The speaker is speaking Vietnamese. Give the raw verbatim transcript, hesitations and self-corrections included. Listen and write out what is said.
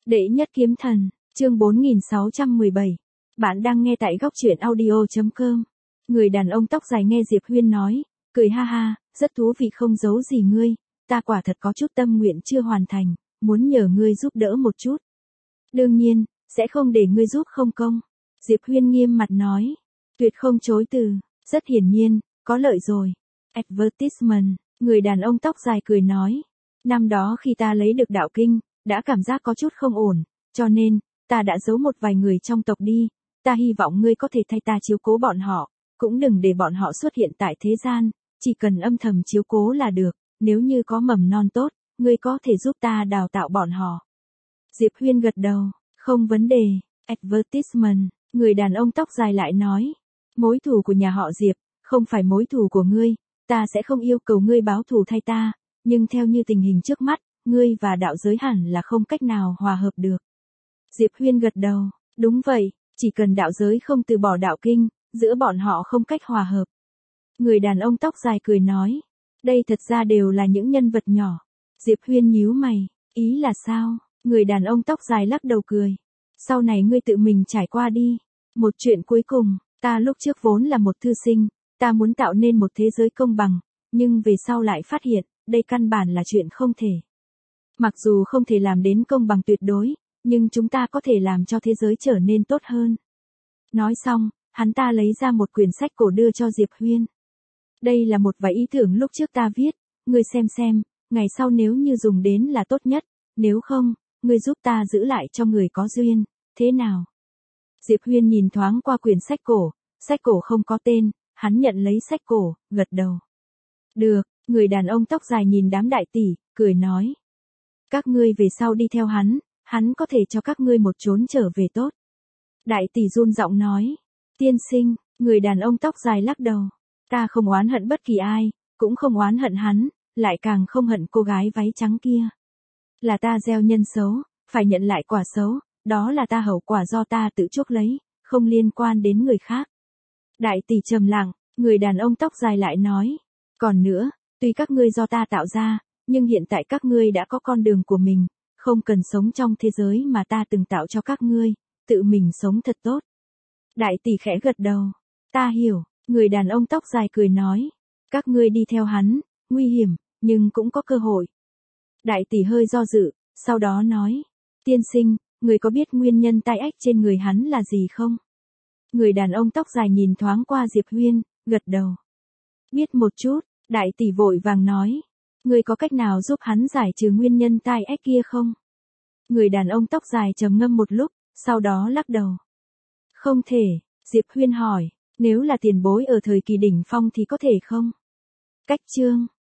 Đệ nhất kiếm thần, chương bốn nghìn sáu trăm mười bảy. Bạn đang nghe tại góc truyện audio chấm com. Người đàn ông tóc dài nghe Diệp Huyên nói, cười ha ha, rất thú vị không giấu gì ngươi, ta quả thật có chút tâm nguyện chưa hoàn thành, muốn nhờ ngươi giúp đỡ một chút. Đương nhiên, sẽ không để ngươi giúp không công. Diệp Huyên nghiêm mặt nói, tuyệt không chối từ, rất hiển nhiên, có lợi rồi. Advertisement, người đàn ông tóc dài cười nói, năm đó khi ta lấy được đạo kinh, đã cảm giác có chút không ổn, cho nên, ta đã giấu một vài người trong tộc đi, ta hy vọng ngươi có thể thay ta chiếu cố bọn họ, cũng đừng để bọn họ xuất hiện tại thế gian, chỉ cần âm thầm chiếu cố là được, nếu như có mầm non tốt, ngươi có thể giúp ta đào tạo bọn họ. Diệp Huyên gật đầu, không vấn đề. Advertisement, người đàn ông tóc dài lại nói, mối thù của nhà họ Diệp, không phải mối thù của ngươi, ta sẽ không yêu cầu ngươi báo thù thay ta, nhưng theo như tình hình trước mắt, ngươi và đạo giới hẳn là không cách nào hòa hợp được. Diệp Huyên gật đầu, đúng vậy, chỉ cần đạo giới không từ bỏ đạo kinh, giữa bọn họ không cách hòa hợp. Người đàn ông tóc dài cười nói, đây thật ra đều là những nhân vật nhỏ. Diệp Huyên nhíu mày, ý là sao? Người đàn ông tóc dài lắc đầu cười. Sau này ngươi tự mình trải qua đi. Một chuyện cuối cùng, ta lúc trước vốn là một thư sinh, ta muốn tạo nên một thế giới công bằng, nhưng về sau lại phát hiện, đây căn bản là chuyện không thể. Mặc dù không thể làm đến công bằng tuyệt đối, nhưng chúng ta có thể làm cho thế giới trở nên tốt hơn. Nói xong, hắn ta lấy ra một quyển sách cổ đưa cho Diệp Huyên. Đây là một vài ý tưởng lúc trước ta viết, ngươi xem xem, ngày sau nếu như dùng đến là tốt nhất, nếu không, ngươi giúp ta giữ lại cho người có duyên, thế nào? Diệp Huyên nhìn thoáng qua quyển sách cổ, sách cổ không có tên, hắn nhận lấy sách cổ, gật đầu. Được, người đàn ông tóc dài nhìn đám đại tỷ, cười nói. Các ngươi về sau đi theo hắn, hắn có thể cho các ngươi một chốn trở về tốt. Đại tỷ run giọng nói, tiên sinh, người đàn ông tóc dài lắc đầu. Ta không oán hận bất kỳ ai, cũng không oán hận hắn, lại càng không hận cô gái váy trắng kia. Là ta gieo nhân xấu, phải nhận lại quả xấu, đó là ta hậu quả do ta tự chuốc lấy, không liên quan đến người khác. Đại tỷ trầm lặng, người đàn ông tóc dài lại nói, còn nữa, tuy các ngươi do ta tạo ra, nhưng hiện tại các ngươi đã có con đường của mình, không cần sống trong thế giới mà ta từng tạo cho các ngươi, tự mình sống thật tốt. Đại tỷ khẽ gật đầu, ta hiểu, người đàn ông tóc dài cười nói, các ngươi đi theo hắn, nguy hiểm, nhưng cũng có cơ hội. Đại tỷ hơi do dự, sau đó nói, tiên sinh, người có biết nguyên nhân tai ách trên người hắn là gì không? Người đàn ông tóc dài nhìn thoáng qua Diệp Huyên, gật đầu. Biết một chút, đại tỷ vội vàng nói, người có cách nào giúp hắn giải trừ nguyên nhân tai ách kia không? Người đàn ông tóc dài trầm ngâm một lúc, sau đó lắc đầu. Không thể, Diệp Huyên hỏi, nếu là tiền bối ở thời kỳ đỉnh phong thì có thể không? Cách chương